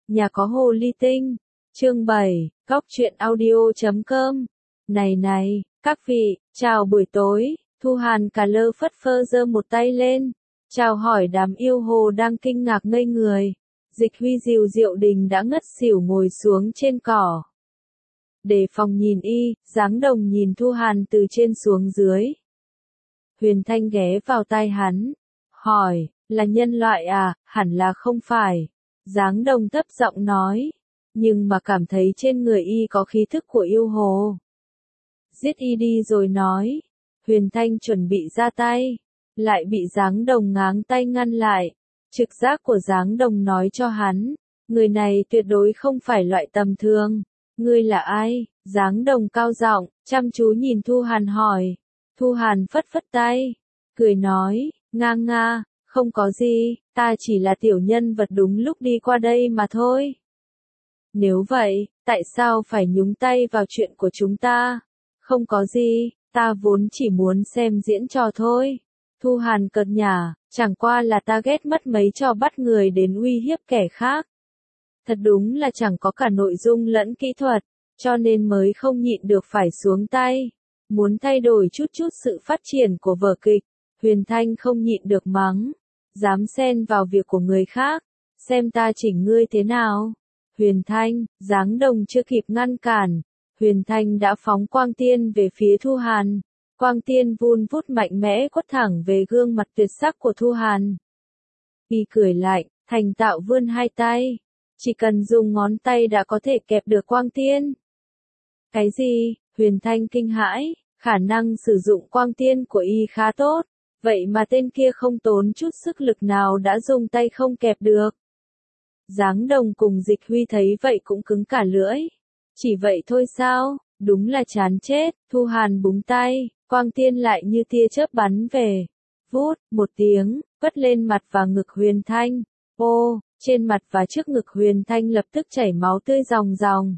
Nhà có hồ ly tinh. Chương 7, Góc truyện audio.com. Này, các vị, chào buổi tối. Thu Hàn cả lơ phất phơ giơ một tay lên, chào hỏi đám yêu hồ đang kinh ngạc ngây người. Dịch Huy dìu Diệu Đình đã ngất xỉu ngồi xuống trên cỏ. Đề phòng nhìn y, Giáng Đồng nhìn Thu Hàn từ trên xuống dưới. Huyền Thanh ghé vào tai hắn, hỏi, là nhân loại à? Hẳn là không phải. Giáng Đồng thấp giọng nói, nhưng mà cảm thấy trên người y có khí thức của yêu hồ. Giết y đi rồi nói. Huyền Thanh chuẩn bị ra tay, lại bị Giáng Đồng ngáng tay ngăn lại. Trực giác của Giáng Đồng nói cho hắn, người này tuyệt đối không phải loại tầm thường. Ngươi là ai? Giáng Đồng cao giọng, chăm chú nhìn Thu Hàn hỏi. Thu Hàn phất phất tay, cười nói, nga, không có gì, ta chỉ là tiểu nhân vật đúng lúc đi qua đây mà thôi. Nếu vậy, tại sao phải nhúng tay vào chuyện của chúng ta? Không có gì, ta vốn chỉ muốn xem diễn trò thôi. Thu Hàn cợt nhả, chẳng qua là ta ghét mất mấy trò bắt người đến uy hiếp kẻ khác. Thật đúng là chẳng có cả nội dung lẫn kỹ thuật, cho nên mới không nhịn được phải xuống tay. Muốn thay đổi chút sự phát triển của vở kịch, Huyền Thanh không nhịn được mắng. Dám xen vào việc của người khác, xem ta chỉnh ngươi thế nào. Huyền Thanh, Giáng Đồng chưa kịp ngăn cản, Huyền Thanh đã phóng quang tiên về phía Thu Hàn. Quang tiên vun vút mạnh mẽ quất thẳng về gương mặt tuyệt sắc của Thu Hàn. Y cười lạnh, thành tạo vươn hai tay. Chỉ cần dùng ngón tay đã có thể kẹp được quang tiên. Cái gì? Huyền Thanh kinh hãi, khả năng sử dụng quang tiên của y khá tốt. Vậy mà tên kia không tốn chút sức lực nào đã dùng tay không kẹp được. Giáng Đồng cùng Dịch Huy thấy vậy cũng cứng cả lưỡi. Chỉ vậy thôi sao? Đúng là chán chết. Thu Hàn búng tay, quang tiên lại như tia chớp bắn về. Vút, một tiếng, quất lên mặt và ngực Huyền Thanh. Ô, trên mặt và trước ngực Huyền Thanh lập tức chảy máu tươi ròng ròng.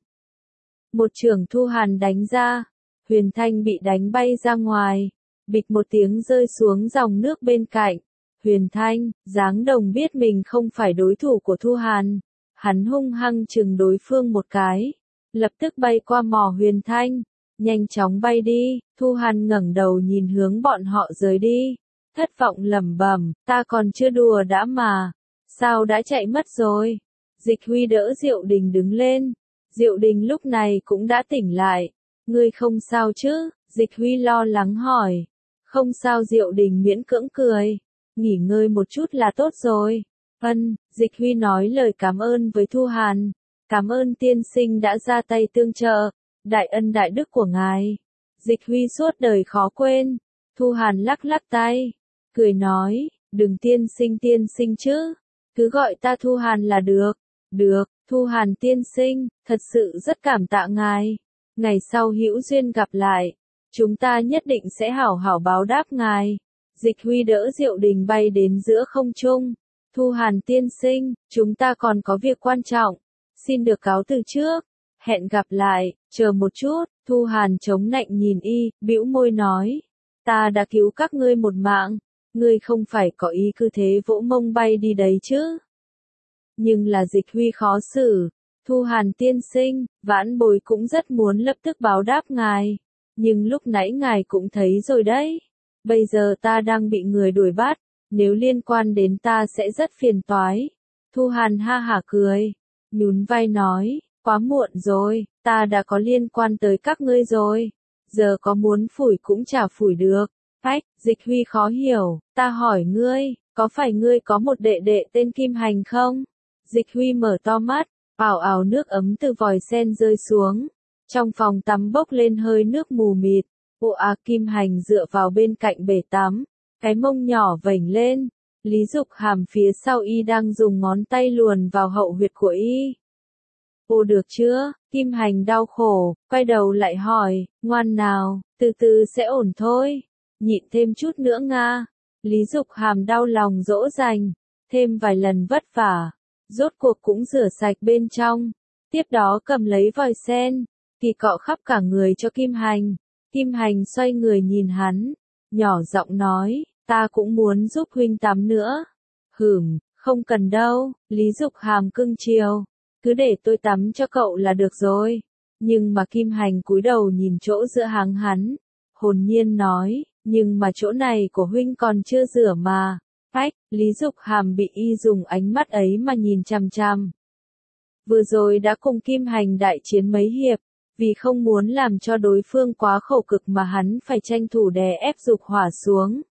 Một chưởng Thu Hàn đánh ra, Huyền Thanh bị đánh bay ra ngoài. Bịch một tiếng rơi xuống dòng nước bên cạnh. Huyền Thanh, Giáng Đồng biết mình không phải đối thủ của Thu Hàn. Hắn hung hăng chừng đối phương một cái. Lập tức bay qua mỏ Huyền Thanh. Nhanh chóng bay đi. Thu Hàn ngẩng đầu nhìn hướng bọn họ rời đi. Thất vọng lẩm bẩm, ta còn chưa đùa đã mà. Sao đã chạy mất rồi? Dịch Huy đỡ Diệu Đình đứng lên. Diệu Đình lúc này cũng đã tỉnh lại. Ngươi không sao chứ? Dịch Huy lo lắng hỏi. Không sao. Diệu Đình miễn cưỡng cười. Nghỉ ngơi một chút là tốt rồi. Dịch Huy nói lời cảm ơn với Thu Hàn. Cảm ơn tiên sinh đã ra tay tương trợ. Đại ân đại đức của ngài. Dịch Huy suốt đời khó quên. Thu Hàn lắc lắc tay. Cười nói, đừng tiên sinh chứ. Cứ gọi ta Thu Hàn là được. Được, Thu Hàn tiên sinh, thật sự rất cảm tạ ngài. Ngày sau hữu duyên gặp lại. Chúng ta nhất định sẽ hảo hảo báo đáp ngài. Dịch Huy đỡ Diệu Đình bay đến giữa không trung. Thu Hàn tiên sinh, chúng ta còn có việc quan trọng. Xin được cáo từ trước. Hẹn gặp lại, chờ một chút. Thu Hàn chống nạnh nhìn y, bĩu môi nói. Ta đã cứu các ngươi một mạng. Ngươi không phải có ý cứ thế vỗ mông bay đi đấy chứ. Nhưng là Dịch Huy khó xử. Thu Hàn tiên sinh, vãn bối cũng rất muốn lập tức báo đáp ngài. Nhưng lúc nãy ngài cũng thấy rồi đấy. Bây giờ ta đang bị người đuổi bắt. Nếu liên quan đến ta sẽ rất phiền toái. Thu Hàn ha hả cười. Nhún vai nói, quá muộn rồi, ta đã có liên quan tới các ngươi rồi. Giờ có muốn phủi cũng chả phủi được. Phách, Dịch Huy khó hiểu, ta hỏi ngươi, có phải ngươi có một đệ đệ tên Kim Hành không? Dịch Huy mở to mắt, ảo ảo nước ấm từ vòi sen rơi xuống. Trong phòng tắm bốc lên hơi nước mù mịt. Kim Hành dựa vào bên cạnh bể tắm, cái mông nhỏ vểnh lên. Lý Dục Hàm phía sau y đang dùng ngón tay luồn vào hậu huyệt của y. Được chưa? Kim Hành đau khổ, quay đầu lại hỏi, ngoan nào, từ từ sẽ ổn thôi. Nhịn thêm chút nữa nga. Lý Dục Hàm đau lòng dỗ dành, thêm vài lần vất vả, rốt cuộc cũng rửa sạch bên trong. Tiếp đó cầm lấy vòi sen, kỳ cọ khắp cả người cho Kim Hành. Kim Hành xoay người nhìn hắn, nhỏ giọng nói, ta cũng muốn giúp huynh tắm nữa. Không cần đâu. Lý Dục Hàm cưng chiều. cứ để tôi tắm cho cậu là được rồi. Nhưng mà Kim Hành cúi đầu nhìn chỗ giữa háng hắn, hồn nhiên nói, nhưng mà chỗ này của huynh còn chưa rửa mà. Phách, Lý Dục Hàm bị y dùng ánh mắt ấy mà nhìn chằm chằm. Vừa rồi đã cùng Kim Hành đại chiến mấy hiệp, vì không muốn làm cho đối phương quá khổ cực mà hắn phải tranh thủ đè ép Dục Hỏa xuống.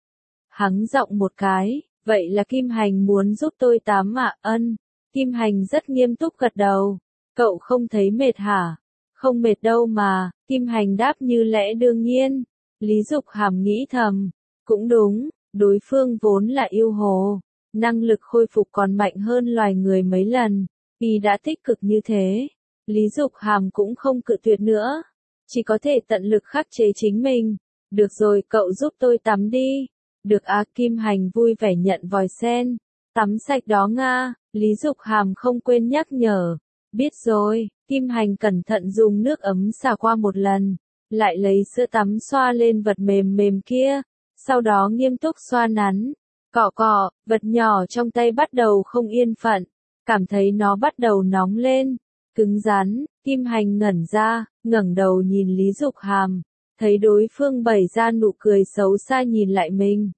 Hắn giọng một cái, vậy là Kim Hành muốn giúp tôi tắm ạ? Ân. Kim Hành rất nghiêm túc gật đầu. Cậu không thấy mệt hả? Không mệt đâu mà, Kim Hành đáp như lẽ đương nhiên. Lý Dục Hàm nghĩ thầm, cũng đúng, đối phương vốn là yêu hồ, năng lực khôi phục còn mạnh hơn loài người mấy lần, y đã tích cực như thế. Lý Dục Hàm cũng không cự tuyệt nữa, chỉ có thể tận lực khắc chế chính mình. Được rồi, cậu giúp tôi tắm đi. Được à, Kim Hành vui vẻ nhận vòi sen. Tắm sạch đó Nga, Lý Dục Hàm không quên nhắc nhở. Biết rồi, Kim Hành cẩn thận dùng nước ấm xả qua một lần, lại lấy sữa tắm xoa lên vật mềm mềm kia, sau đó nghiêm túc xoa nắn. Cọ cọ, vật nhỏ trong tay bắt đầu không yên phận, cảm thấy nó bắt đầu nóng lên, cứng rắn. Kim Hành ngẩn ra, ngẩng đầu nhìn Lý Dục Hàm, thấy đối phương bày ra nụ cười xấu xa nhìn lại mình.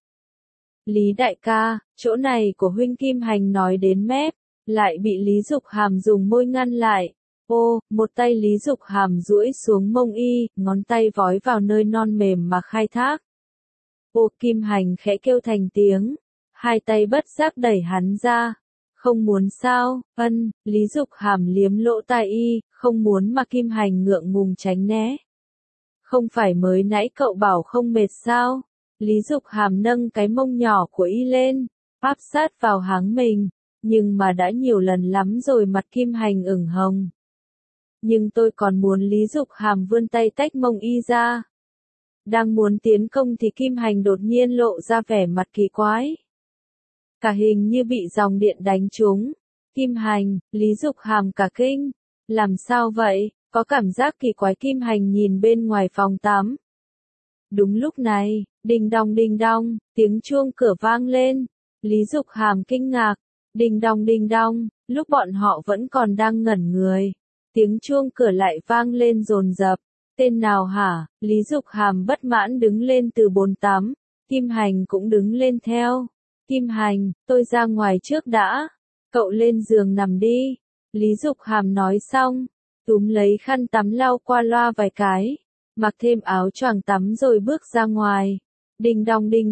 Lý đại ca, chỗ này của huynh. Kim Hành nói đến mép, lại bị Lý Dục Hàm dùng môi ngăn lại. Ô, một tay Lý Dục Hàm duỗi xuống mông y, ngón tay vói vào nơi non mềm mà khai thác. Ô, Kim Hành khẽ kêu thành tiếng, hai tay bất giác đẩy hắn ra. Không muốn sao? Ân, Lý Dục Hàm liếm lỗ tai y, không muốn mà Kim Hành ngượng ngùng tránh né. Không phải mới nãy cậu bảo không mệt sao? Lý Dục Hàm nâng cái mông nhỏ của y lên, áp sát vào háng mình, nhưng mà đã nhiều lần lắm rồi. Mặt Kim Hành ửng hồng. Nhưng tôi còn muốn. Lý Dục Hàm vươn tay tách mông y ra. Đang muốn tiến công thì Kim Hành đột nhiên lộ ra vẻ mặt kỳ quái. Cả hình như bị dòng điện đánh trúng. Kim Hành, Lý Dục Hàm cả kinh. Làm sao vậy? Có cảm giác kỳ quái. Kim Hành nhìn bên ngoài phòng tắm. Đúng lúc này, đinh đong, tiếng chuông cửa vang lên. Lý Dục Hàm kinh ngạc. Đinh đong, lúc bọn họ vẫn còn đang ngẩn người. Tiếng chuông cửa lại vang lên dồn dập. Tên nào hả? Lý Dục Hàm bất mãn đứng lên từ bồn tắm. Kim Hành cũng đứng lên theo. Kim Hành, tôi ra ngoài trước đã. Cậu lên giường nằm đi. Lý Dục Hàm nói xong, túm lấy khăn tắm lau qua loa vài cái, mặc thêm áo choàng tắm rồi bước ra ngoài. Đinh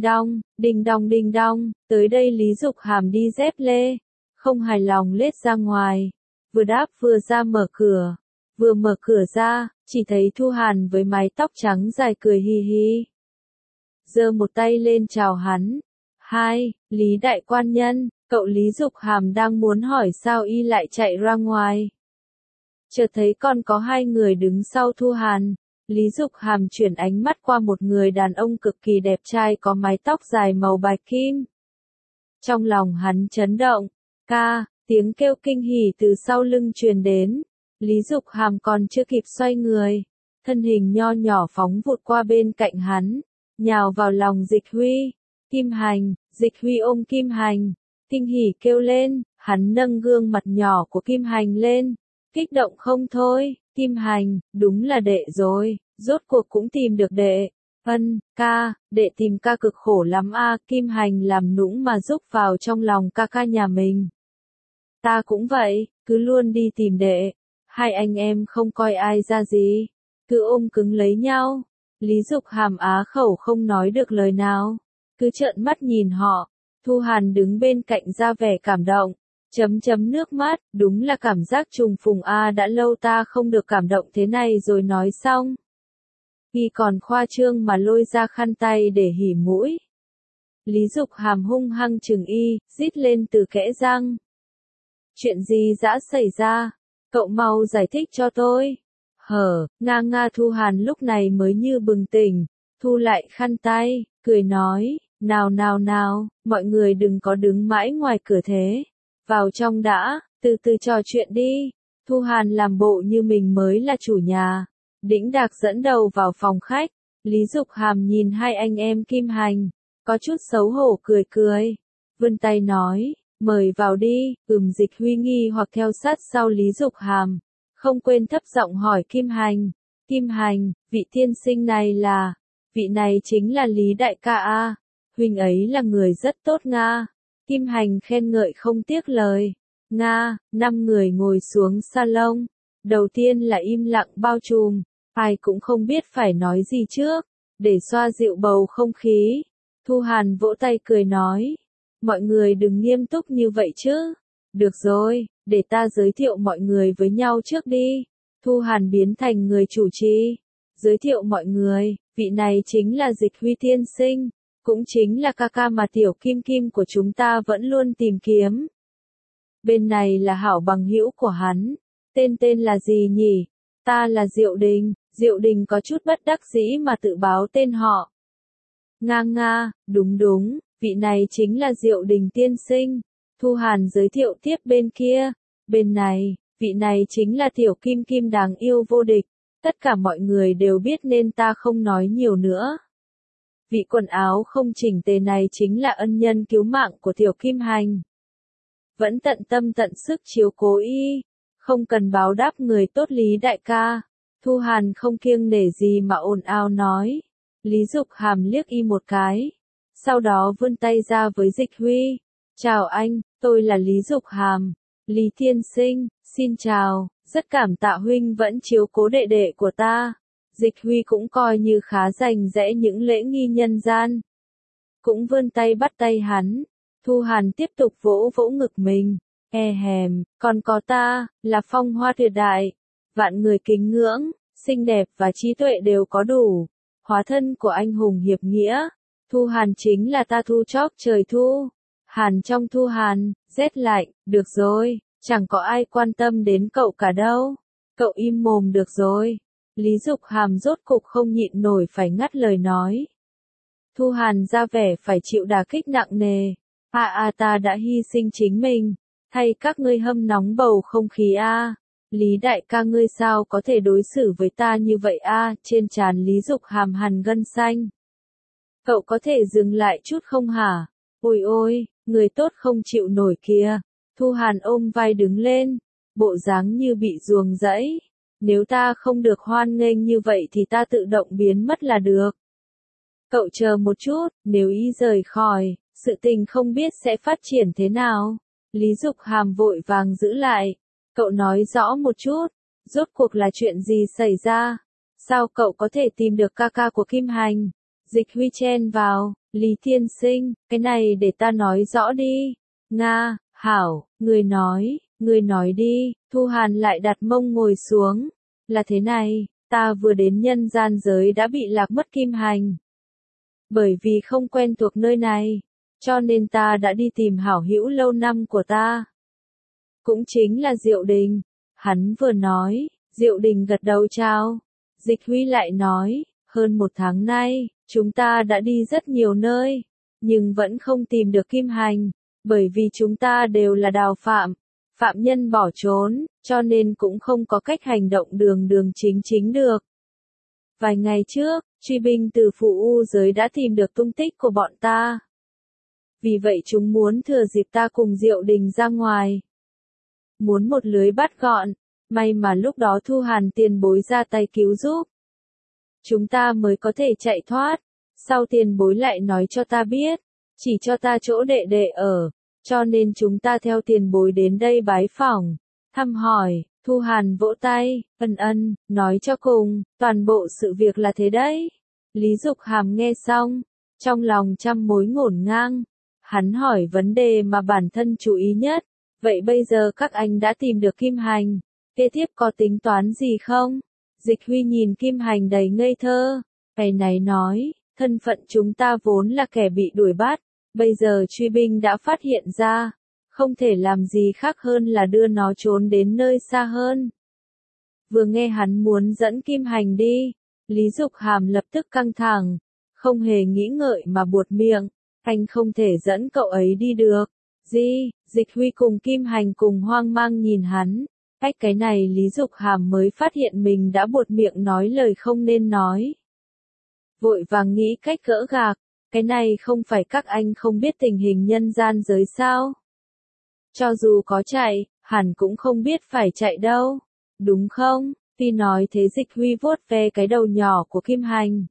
đong, tới đây Lý Dục Hàm đi dép lê, không hài lòng lết ra ngoài, vừa đáp vừa ra mở cửa. Vừa mở cửa ra, chỉ thấy Thu Hàn với mái tóc trắng dài cười hi hi. Giơ một tay lên chào hắn. Hai, Lý đại quan nhân, cậu. Lý Dục Hàm đang muốn hỏi sao y lại chạy ra ngoài. Chợt thấy còn có hai người đứng sau Thu Hàn. Lý Dục Hàm chuyển ánh mắt qua một người đàn ông cực kỳ đẹp trai có mái tóc dài màu bạch kim. Trong lòng hắn chấn động. Ca, tiếng kêu kinh hỉ từ sau lưng truyền đến. Lý Dục Hàm còn chưa kịp xoay người, thân hình nho nhỏ phóng vụt qua bên cạnh hắn, nhào vào lòng Dịch Huy. Kim Hành, Dịch Huy ôm Kim Hành, kinh hỉ kêu lên, hắn nâng gương mặt nhỏ của Kim Hành lên, kích động không thôi. Kim Hành, đúng là đệ rồi, rốt cuộc cũng tìm được đệ. Ân, ca, đệ tìm ca cực khổ lắm a. Kim Hành làm nũng mà rúc vào trong lòng ca ca nhà mình. Ta cũng vậy, cứ luôn đi tìm đệ. Hai anh em không coi ai ra gì, cứ ôm cứng lấy nhau. Lý Dục Hàm á khẩu không nói được lời nào, cứ trợn mắt nhìn họ. Thu Hàn đứng bên cạnh ra vẻ cảm động, chấm nước mắt, đúng là cảm giác trùng phùng a, đã lâu ta không được cảm động thế này rồi. Nói xong, y còn khoa trương mà lôi ra khăn tay để hỉ mũi. Lý Dục Hàm hung hăng chừng y, rít lên từ kẽ răng. Chuyện gì đã xảy ra? Cậu mau giải thích cho tôi. Nga. Thu Hàn lúc này mới như bừng tỉnh, thu lại khăn tay, cười nói, nào, mọi người đừng có đứng mãi ngoài cửa thế. Vào trong đã, từ từ trò chuyện đi. Thu Hàn làm bộ như mình mới là chủ nhà, đĩnh đạc dẫn đầu vào phòng khách. Lý Dục Hàm nhìn hai anh em Kim Hành, có chút xấu hổ cười, vươn tay nói, Mời vào đi, Dịch Huy nghi hoặc theo sát sau Lý Dục Hàm. Không quên thấp giọng hỏi Kim Hành. Kim Hành, vị tiên sinh này là, vị này chính là Lý đại ca a. Huynh ấy là người rất tốt nga. Kim Hành khen ngợi không tiếc lời. Nga, 5 người ngồi xuống salon. Đầu tiên là im lặng bao trùm, ai cũng không biết phải nói gì trước, để xoa dịu bầu không khí. Thu Hàn vỗ tay cười nói, mọi người đừng nghiêm túc như vậy chứ. Được rồi, để ta giới thiệu mọi người với nhau trước đi. Thu Hàn biến thành người chủ trì. Giới thiệu mọi người, vị này chính là Dịch Huy tiên sinh, cũng chính là ca ca mà tiểu Kim Kim của chúng ta vẫn luôn tìm kiếm. Bên này là hảo bằng hữu của hắn. Tên là gì nhỉ? Ta là Diệu Đình. Diệu Đình có chút bất đắc dĩ mà tự báo tên họ. Nga, đúng, vị này chính là Diệu Đình tiên sinh. Thu Hàn giới thiệu tiếp bên kia. Bên này, vị này chính là tiểu Kim Kim đáng yêu vô địch. Tất cả mọi người đều biết nên ta không nói nhiều nữa. Vị quần áo không chỉnh tề này chính là ân nhân cứu mạng của tiểu Kim Hành. Vẫn tận tâm tận sức chiếu cố y. Không cần báo đáp người tốt Lý đại ca. Thu Hàn không kiêng nể gì mà ồn ào nói. Lý Dục Hàm liếc y một cái. Sau đó vươn tay ra với Dịch Huy. Chào anh, tôi là Lý Dục Hàm. Lý tiên sinh, xin chào, rất cảm tạ huynh vẫn chiếu cố đệ đệ của ta. Dịch Huy cũng coi như khá rành rẽ những lễ nghi nhân gian. Cũng vươn tay bắt tay hắn. Thu Hàn tiếp tục vỗ vỗ ngực mình. Còn có ta, là phong hoa tuyệt đại. Vạn người kính ngưỡng, xinh đẹp và trí tuệ đều có đủ. Hóa thân của anh hùng hiệp nghĩa. Thu Hàn chính là ta thu chóp trời thu. Hàn trong thu Hàn, rét lạnh, được rồi, chẳng có ai quan tâm đến cậu cả đâu. Cậu im mồm được rồi. Lý Dục Hàm rốt cục không nhịn nổi phải ngắt lời nói. Thu Hàn ra vẻ phải chịu đả kích nặng nề. Ta đã hy sinh chính mình, thay các ngươi hâm nóng bầu không khí a. Lý đại ca ngươi sao có thể đối xử với ta như vậy a? Trên trán Lý Dục Hàm hằn gân xanh. Cậu có thể dừng lại chút không hả? Ôi, người tốt không chịu nổi kìa. Thu Hàn ôm vai đứng lên, bộ dáng như bị ruồng rẫy. Nếu ta không được hoan nghênh như vậy thì ta tự động biến mất là được. Cậu chờ một chút, nếu ý rời khỏi, sự tình không biết sẽ phát triển thế nào. Lý Dục Hàm vội vàng giữ lại. Cậu nói rõ một chút, rốt cuộc là chuyện gì xảy ra? Sao cậu có thể tìm được ca ca của Kim Hành? Dịch Huy chen vào, Lý tiên sinh, cái này để ta nói rõ đi. Nga, hảo, người nói đi. Thu Hàn lại đặt mông ngồi xuống. Là thế này, ta vừa đến nhân gian giới đã bị lạc mất Kim Hành. Bởi vì không quen thuộc nơi này, cho nên ta đã đi tìm hảo hữu lâu năm của ta. Cũng chính là Diệu Đình. Hắn vừa nói, Diệu Đình gật đầu chào. Dịch Huy lại nói, hơn 1 tháng nay, chúng ta đã đi rất nhiều nơi, nhưng vẫn không tìm được Kim Hành, bởi vì chúng ta đều là đào phạm nhân bỏ trốn, cho nên cũng không có cách hành động đường chính được. Vài ngày trước, truy binh từ Phụ U giới đã tìm được tung tích của bọn ta. Vì vậy chúng muốn thừa dịp ta cùng Diệu Đình ra ngoài. Muốn một lưới bắt gọn, may mà lúc đó Thu Hàn tiền bối ra tay cứu giúp. Chúng ta mới có thể chạy thoát. Sau tiền bối lại nói cho ta biết, chỉ cho ta chỗ đệ đệ ở, cho nên chúng ta theo tiền bối đến đây bái phỏng, thăm hỏi. Thu Hàn vỗ tay, nói cho cùng, toàn bộ sự việc là thế đấy. Lý Dục Hàm nghe xong, trong lòng trăm mối ngổn ngang. Hắn hỏi vấn đề mà bản thân chú ý nhất. Vậy bây giờ các anh đã tìm được Kim Hành, kế tiếp có tính toán gì không? Dịch Huy nhìn Kim Hành đầy ngây thơ. Cái này nói, thân phận chúng ta vốn là kẻ bị đuổi bắt, bây giờ truy binh đã phát hiện ra, không thể làm gì khác hơn là đưa nó trốn đến nơi xa hơn. Vừa nghe hắn muốn dẫn Kim Hành đi, Lý Dục Hàm lập tức căng thẳng, không hề nghĩ ngợi mà buột miệng, anh không thể dẫn cậu ấy đi được. Dịch Huy cùng Kim Hành cùng hoang mang nhìn hắn. Cái này Lý Dục Hàm mới phát hiện mình đã buột miệng nói lời không nên nói. Vội vàng nghĩ cách gỡ gạc, cái này không phải các anh không biết tình hình nhân gian giới sao? Cho dù có chạy, hẳn cũng không biết phải chạy đâu. Đúng không? Tuy nói thế Dịch Huy vuốt ve cái đầu nhỏ của Kim Hành.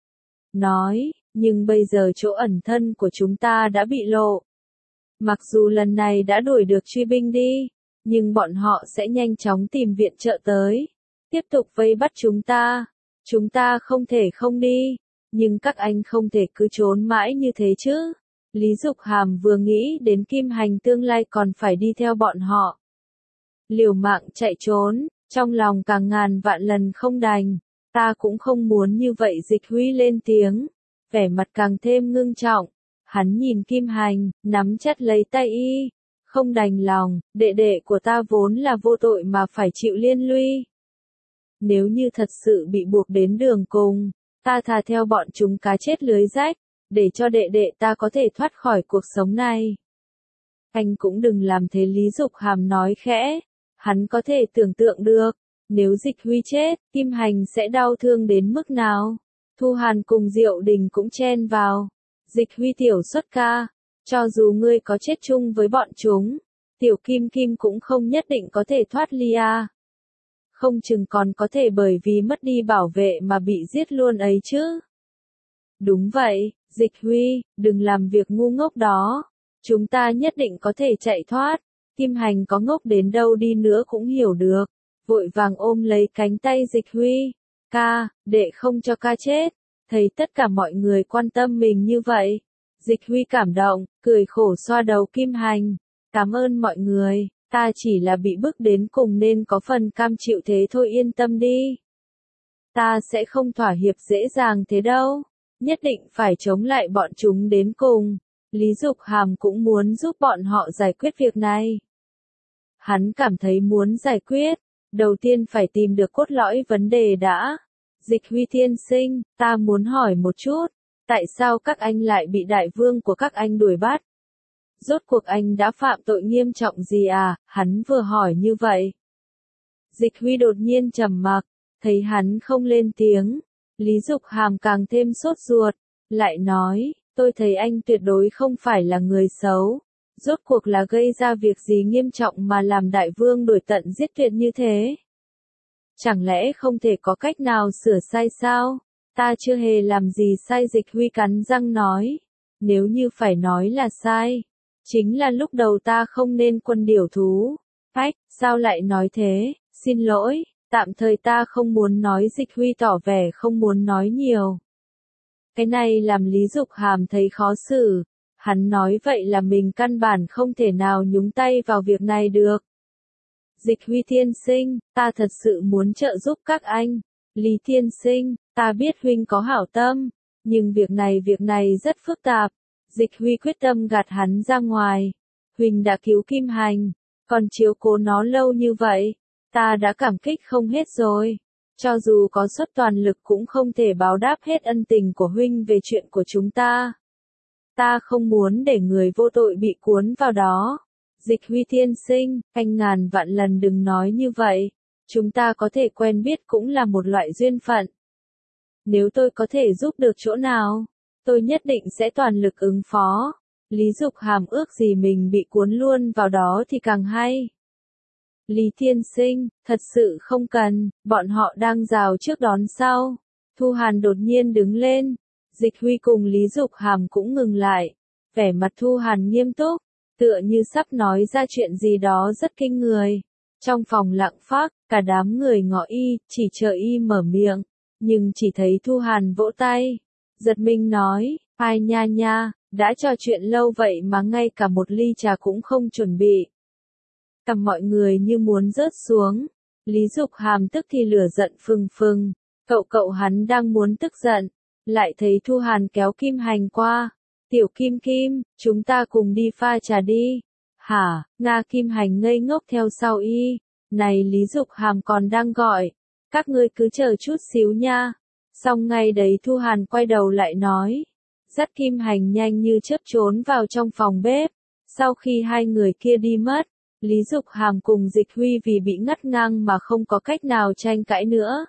Nói, nhưng bây giờ chỗ ẩn thân của chúng ta đã bị lộ. Mặc dù lần này đã đuổi được truy binh đi, nhưng bọn họ sẽ nhanh chóng tìm viện trợ tới. Tiếp tục vây bắt chúng ta. Chúng ta không thể không đi. Nhưng các anh không thể cứ trốn mãi như thế chứ. Lý Dục Hàm vừa nghĩ đến Kim Hành tương lai còn phải đi theo bọn họ. Liều mạng chạy trốn, trong lòng càng ngàn vạn lần không đành. Ta cũng không muốn như vậy. Dịch Huy lên tiếng, vẻ mặt càng thêm ngưng trọng. Hắn nhìn Kim Hành, nắm chặt lấy tay y. Không đành lòng, đệ đệ của ta vốn là vô tội mà phải chịu liên lụy. Nếu như thật sự bị buộc đến đường cùng, ta thà theo bọn chúng cá chết lưới rách, để cho đệ đệ ta có thể thoát khỏi cuộc sống này. Anh cũng đừng làm thế. Lý Dục Hàm nói khẽ. Hắn có thể tưởng tượng được, nếu Dịch Huy chết, Kim Hành sẽ đau thương đến mức nào. Thu Hàn cùng Diệu Đình cũng chen vào. Dịch Huy tiểu xuất ca, cho dù ngươi có chết chung với bọn chúng, tiểu Kim Kim cũng không nhất định có thể thoát ly à. Không chừng còn có thể bởi vì mất đi bảo vệ mà bị giết luôn ấy chứ. Đúng vậy, Dịch Huy, đừng làm việc ngu ngốc đó. Chúng ta nhất định có thể chạy thoát. Kim Hành có ngốc đến đâu đi nữa cũng hiểu được. Vội vàng ôm lấy cánh tay Dịch Huy. Ca, đệ không cho ca chết. Thấy tất cả mọi người quan tâm mình như vậy. Dịch Huy cảm động, cười khổ xoa đầu Kim Hành. Cảm ơn mọi người, ta chỉ là bị bức đến cùng nên có phần cam chịu thế thôi, yên tâm đi. Ta sẽ không thỏa hiệp dễ dàng thế đâu. Nhất định phải chống lại bọn chúng đến cùng. Lý Dục Hàm cũng muốn giúp bọn họ giải quyết việc này. Hắn cảm thấy muốn giải quyết, đầu tiên phải tìm được cốt lõi vấn đề đã. Dịch Huy tiên sinh, ta muốn hỏi một chút, tại sao các anh lại bị đại vương của các anh đuổi bắt? Rốt cuộc anh đã phạm tội nghiêm trọng gì à? Hắn vừa hỏi như vậy. Dịch Huy đột nhiên trầm mặc, thấy hắn không lên tiếng. Lý Dục Hàm càng thêm sốt ruột, lại nói, tôi thấy anh tuyệt đối không phải là người xấu. Rốt cuộc là gây ra việc gì nghiêm trọng mà làm đại vương đuổi tận giết tuyệt như thế? Chẳng lẽ không thể có cách nào sửa sai sao? Ta chưa hề làm gì sai. Dịch Huy cắn răng nói. Nếu như phải nói là sai, chính là lúc đầu ta không nên quân điểu thú. Ách, sao lại nói thế? Xin lỗi, tạm thời ta không muốn nói. Dịch Huy tỏ vẻ không muốn nói nhiều. Cái này làm Lý Dục Hàm thấy khó xử. Hắn nói vậy là mình căn bản không thể nào nhúng tay vào việc này được. Dịch Huy tiên sinh, ta thật sự muốn trợ giúp các anh. Lý tiên sinh, ta biết huynh có hảo tâm, nhưng việc này rất phức tạp. Dịch Huy quyết tâm gạt hắn ra ngoài. Huynh đã cứu Kim Hành, còn chiếu cố nó lâu như vậy, ta đã cảm kích không hết rồi. Cho dù có suất toàn lực cũng không thể báo đáp hết ân tình của huynh về chuyện của chúng ta. Ta không muốn để người vô tội bị cuốn vào đó. Dịch Huy tiên sinh, anh ngàn vạn lần đừng nói như vậy. Chúng ta có thể quen biết cũng là một loại duyên phận. Nếu tôi có thể giúp được chỗ nào, tôi nhất định sẽ toàn lực ứng phó. Lý Dục Hàm ước gì mình bị cuốn luôn vào đó thì càng hay. Lý tiên sinh, thật sự không cần, bọn họ đang rào trước đón sau. Thu Hàn đột nhiên đứng lên. Dịch Huy cùng Lý Dục Hàm cũng ngừng lại. Vẻ mặt Thu Hàn nghiêm túc, tựa như sắp nói ra chuyện gì đó rất kinh người. Trong phòng lặng phác, cả đám người ngó y, chỉ chờ y mở miệng. Nhưng chỉ thấy Thu Hàn vỗ tay. Giật mình nói, ai nha nha, đã trò chuyện lâu vậy mà ngay cả một ly trà cũng không chuẩn bị. Tầm mọi người như muốn rớt xuống. Lý Dục Hàm tức thì lửa giận phừng phừng. Cậu hắn đang muốn tức giận. Lại thấy Thu Hàn kéo Kim Hành qua. Tiểu Kim Kim, chúng ta cùng đi pha trà đi. Hả, Nga. Kim Hành ngây ngốc theo sau y. Này Lý Dục Hàm còn đang gọi. Các ngươi cứ chờ chút xíu nha. Xong ngay đấy Thu Hàn quay đầu lại nói. Dắt Kim Hành nhanh như chớp trốn vào trong phòng bếp. Sau khi hai người kia đi mất, Lý Dục Hàm cùng Dịch Huy vì bị ngắt ngang mà không có cách nào tranh cãi nữa.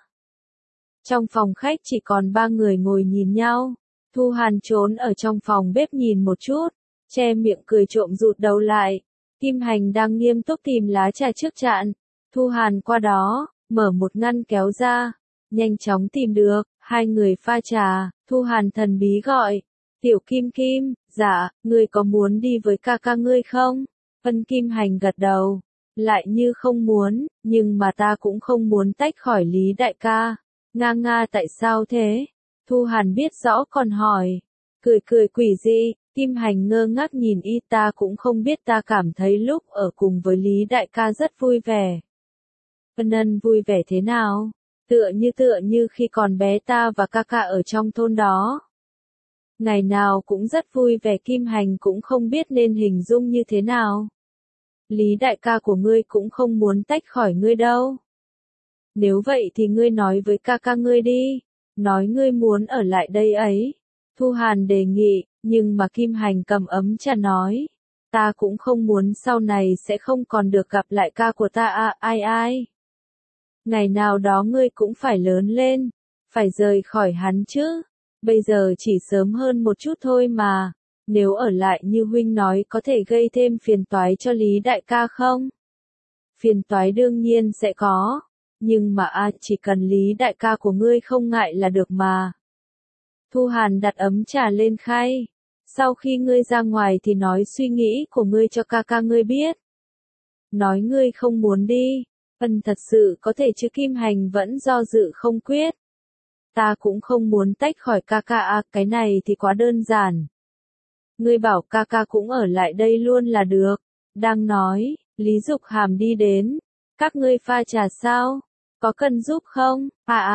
Trong phòng khách chỉ còn ba người ngồi nhìn nhau. Thu Hàn trốn ở trong phòng bếp nhìn một chút, che miệng cười trộm rụt đầu lại. Kim Hành đang nghiêm túc tìm lá trà trước chạn. Thu Hàn qua đó, mở một ngăn kéo ra, nhanh chóng tìm được, hai người pha trà, Thu Hàn thần bí gọi. Tiểu Kim Kim, dạ, ngươi có muốn đi với ca ca ngươi không? Vân Kim Hành gật đầu, lại như không muốn, nhưng mà ta cũng không muốn tách khỏi Lý đại ca. Nga nga tại sao thế? Thu Hàn biết rõ còn hỏi. Cười cười quỷ dị, Kim Hành ngơ ngác nhìn y, ta cũng không biết, ta cảm thấy lúc ở cùng với Lý đại ca rất vui vẻ. Vân Ân vui vẻ thế nào? Tựa như khi còn bé ta và ca ca ở trong thôn đó. Ngày nào cũng rất vui vẻ, Kim Hành cũng không biết nên hình dung như thế nào. Lý đại ca của ngươi cũng không muốn tách khỏi ngươi đâu. Nếu vậy thì ngươi nói với ca ca ngươi đi, nói ngươi muốn ở lại đây ấy. Thu Hàn đề nghị, nhưng mà Kim Hành cầm ấm trà nói. Ta cũng không muốn sau này sẽ không còn được gặp lại ca của ta à, ai. Ngày nào đó ngươi cũng phải lớn lên, phải rời khỏi hắn chứ. Bây giờ chỉ sớm hơn một chút thôi mà. Nếu ở lại như huynh nói có thể gây thêm phiền toái cho Lý đại ca không? Phiền toái đương nhiên sẽ có. Nhưng mà chỉ cần Lý đại ca của ngươi không ngại là được mà. Thu Hàn đặt ấm trà lên khay. Sau khi ngươi ra ngoài thì nói suy nghĩ của ngươi cho ca ca ngươi biết. Nói ngươi không muốn đi. Thật sự có thể chứ, Kim Hành vẫn do dự không quyết. Ta cũng không muốn tách khỏi ca ca cái này thì quá đơn giản. Ngươi bảo ca ca cũng ở lại đây luôn là được. Đang nói, Lý Dục Hàm đi đến. Các ngươi pha trà sao? Có cần giúp không?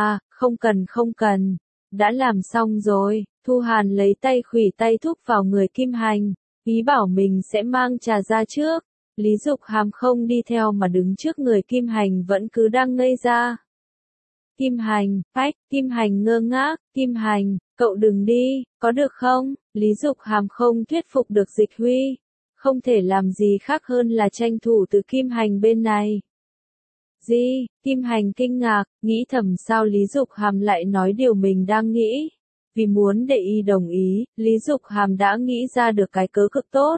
Không cần. Đã làm xong rồi. Thu Hàn lấy tay khuỷu tay thúc vào người Kim Hành. Ý bảo mình sẽ mang trà ra trước. Lý Dục Hàm không đi theo mà đứng trước người Kim Hành vẫn cứ đang ngây ra. Kim Hành, Kim Hành ngơ ngác, Kim Hành, cậu đừng đi, có được không? Lý Dục Hàm không thuyết phục được Dịch Huy. Không thể làm gì khác hơn là tranh thủ từ Kim Hành bên này. Gì? Kim Hành kinh ngạc, nghĩ thầm sao Lý Dục Hàm lại nói điều mình đang nghĩ. Vì muốn để y đồng ý, Lý Dục Hàm đã nghĩ ra được cái cớ cực tốt.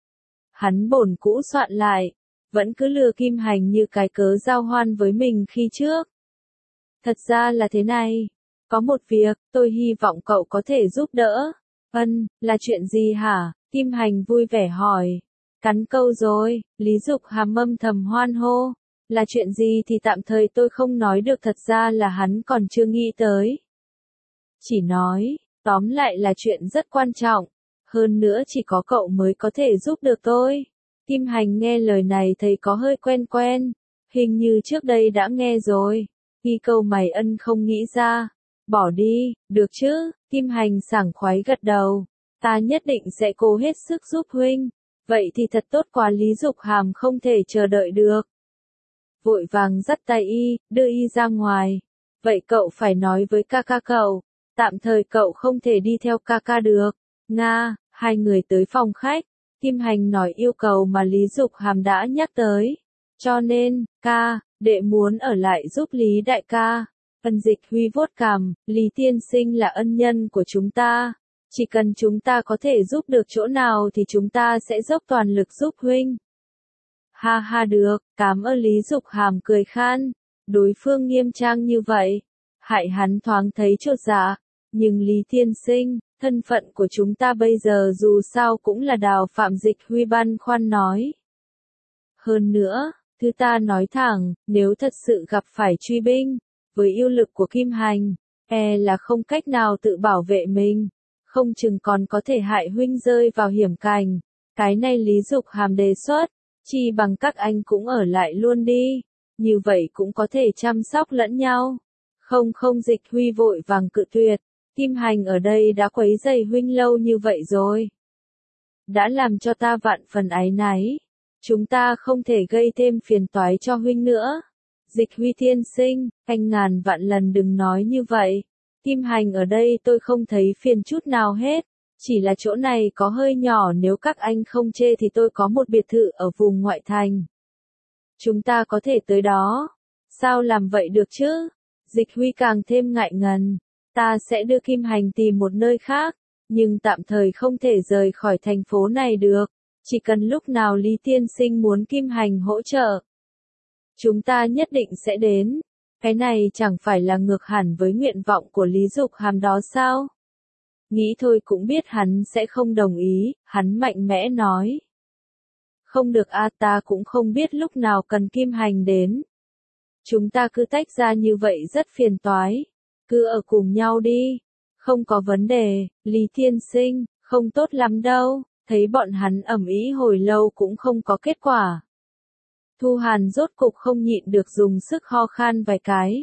Hắn bổn cũ soạn lại, vẫn cứ lừa Kim Hành như cái cớ giao hoan với mình khi trước. Thật ra là thế này, có một việc, tôi hy vọng cậu có thể giúp đỡ. Là chuyện gì hả? Kim Hành vui vẻ hỏi. Cắn câu rồi, Lý Dục Hàm âm thầm hoan hô. Là chuyện gì thì tạm thời tôi không nói được, thật ra là hắn còn chưa nghĩ tới. Chỉ nói, tóm lại là chuyện rất quan trọng. Hơn nữa chỉ có cậu mới có thể giúp được tôi. Kim Hành nghe lời này thấy có hơi quen quen. Hình như trước đây đã nghe rồi. Khi câu mày không nghĩ ra. Bỏ đi, được chứ? Kim Hành sảng khoái gật đầu. Ta nhất định sẽ cố hết sức giúp huynh. Vậy thì thật tốt quá, Lý Dục Hàm không thể chờ đợi được. Vội vàng dắt tay y, đưa y ra ngoài. Vậy cậu phải nói với ca ca cậu. Tạm thời cậu không thể đi theo ca ca được. Nga, hai người tới phòng khách. Kim Hành nói yêu cầu mà Lý Dục Hàm đã nhắc tới. Cho nên, đệ muốn ở lại giúp Lý đại ca. Dịch Huy vuốt cằm, Lý tiên sinh là ân nhân của chúng ta. Chỉ cần chúng ta có thể giúp được chỗ nào thì chúng ta sẽ dốc toàn lực giúp huynh. Ha được, cảm ơn. Lý Dục Hàm cười khan. Đối phương nghiêm trang như vậy, hại hắn thoáng thấy chột dạ. Nhưng Lý tiên sinh, thân phận của chúng ta bây giờ dù sao cũng là Đào Phạm. Dịch Huy băn khoăn nói. Hơn nữa, thứ ta nói thẳng, nếu thật sự gặp phải truy binh, với yêu lực của Kim Hành, là không cách nào tự bảo vệ mình, không chừng còn có thể hại huynh rơi vào hiểm cảnh. Cái này Lý Dục Hàm đề xuất, chi bằng các anh cũng ở lại luôn đi, như vậy cũng có thể chăm sóc lẫn nhau. Không, Dịch Huy vội vàng cự tuyệt. Kim Hành ở đây đã quấy rầy huynh lâu như vậy rồi. Đã làm cho ta vạn phần áy náy. Chúng ta không thể gây thêm phiền toái cho huynh nữa. Dịch Huy tiên sinh, anh ngàn vạn lần đừng nói như vậy. Kim Hành ở đây tôi không thấy phiền chút nào hết. Chỉ là chỗ này có hơi nhỏ, nếu các anh không chê thì tôi có một biệt thự ở vùng ngoại thành. Chúng ta có thể tới đó. Sao làm vậy được chứ? Dịch Huy càng thêm ngại ngần. Ta sẽ đưa Kim Hành tìm một nơi khác, nhưng tạm thời không thể rời khỏi thành phố này được. Chỉ cần lúc nào Lý tiên sinh muốn Kim Hành hỗ trợ, chúng ta nhất định sẽ đến. Cái này chẳng phải là ngược hẳn với nguyện vọng của Lý Dục Hàm đó sao? Nghĩ thôi cũng biết hắn sẽ không đồng ý, hắn mạnh mẽ nói. Không được a, ta cũng không biết lúc nào cần Kim Hành đến. Chúng ta cứ tách ra như vậy rất phiền toái. Cứ ở cùng nhau đi. Không có vấn đề, Lý tiên sinh, không tốt lắm đâu. Thấy bọn hắn ầm ĩ hồi lâu cũng không có kết quả. Thu Hàn rốt cục không nhịn được dùng sức ho khan vài cái.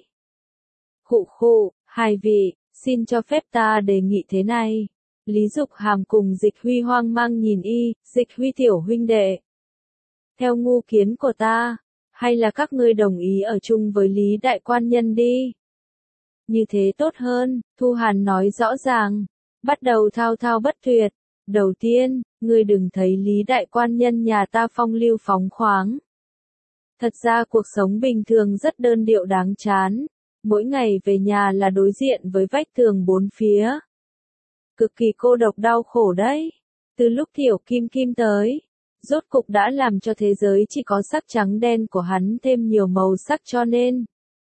Khụ khụ, hai vị, xin cho phép ta đề nghị thế này. Lý Dục Hàm cùng Dịch Huy hoang mang nhìn y, Dịch Huy tiểu huynh đệ. Theo ngu kiến của ta, hay là các ngươi đồng ý ở chung với Lý đại quan nhân đi. Như thế tốt hơn, Thu Hàn nói rõ ràng, bắt đầu thao thao bất tuyệt. Đầu tiên, ngươi đừng thấy Lý đại quan nhân nhà ta phong lưu phóng khoáng. Thật ra cuộc sống bình thường rất đơn điệu đáng chán, mỗi ngày về nhà là đối diện với vách tường bốn phía. Cực kỳ cô độc đau khổ đấy. Từ lúc Tiểu Kim Kim tới, rốt cục đã làm cho thế giới chỉ có sắc trắng đen của hắn thêm nhiều màu sắc cho nên.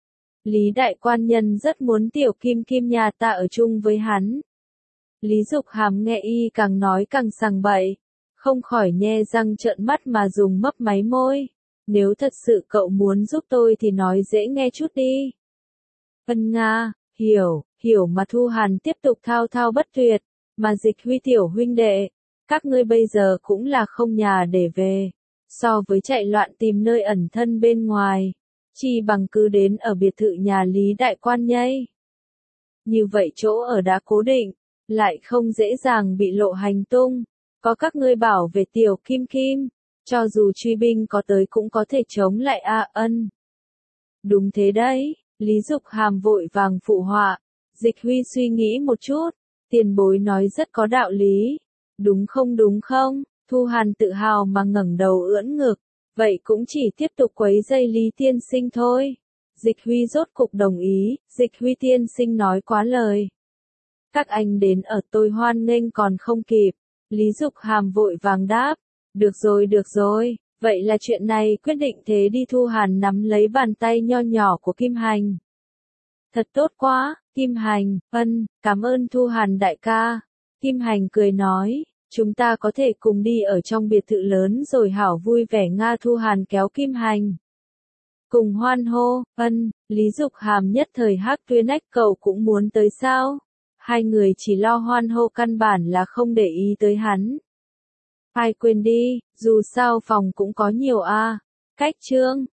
Lý đại quan nhân rất muốn Tiểu Kim Kim nhà ta ở chung với hắn. Lý Dục Hàm nghe y càng nói càng sằng bậy, không khỏi nhe răng trợn mắt mà dùng mấp máy môi. Nếu thật sự cậu muốn giúp tôi thì nói dễ nghe chút đi. Ân Nga, hiểu mà. Thu Hàn tiếp tục thao thao bất tuyệt, mà Dịch Huy tiểu huynh đệ, các ngươi bây giờ cũng là không nhà để về. So với chạy loạn tìm nơi ẩn thân bên ngoài, chi bằng cứ đến ở biệt thự nhà Lý đại quan nhây. Như vậy chỗ ở đã cố định, lại không dễ dàng bị lộ hành tung, có các ngươi bảo vệ Tiểu Kim Kim, cho dù truy binh có tới cũng có thể chống lại Ân. Đúng thế đấy, Lý Dục Hàm vội vàng phụ họa. Dịch Huy suy nghĩ một chút, tiền bối nói rất có đạo lý. Đúng không? Thu Hàn tự hào mà ngẩng đầu ưỡn ngực, vậy cũng chỉ tiếp tục quấy rầy Lý tiên sinh thôi. Dịch Huy rốt cục đồng ý, Dịch Huy tiên sinh nói quá lời. Các anh đến ở tôi hoan nghênh còn không kịp. Lý Dục Hàm vội vàng đáp, được rồi, vậy là chuyện này quyết định thế đi. Thu Hàn nắm lấy bàn tay nho nhỏ của Kim Hành. Thật tốt quá, Kim Hành, cảm ơn Thu Hàn đại ca. Kim Hành cười nói, chúng ta có thể cùng đi ở trong biệt thự lớn rồi hảo vui vẻ Nga. Thu Hàn kéo Kim Hành. Cùng hoan hô, Lý Dục Hàm nhất thời hắc tuyến ách, cậu cũng muốn tới sao? Hai người chỉ lo hoan hô căn bản là không để ý tới hắn. Ai quên đi, dù sao phòng cũng có nhiều cách trương.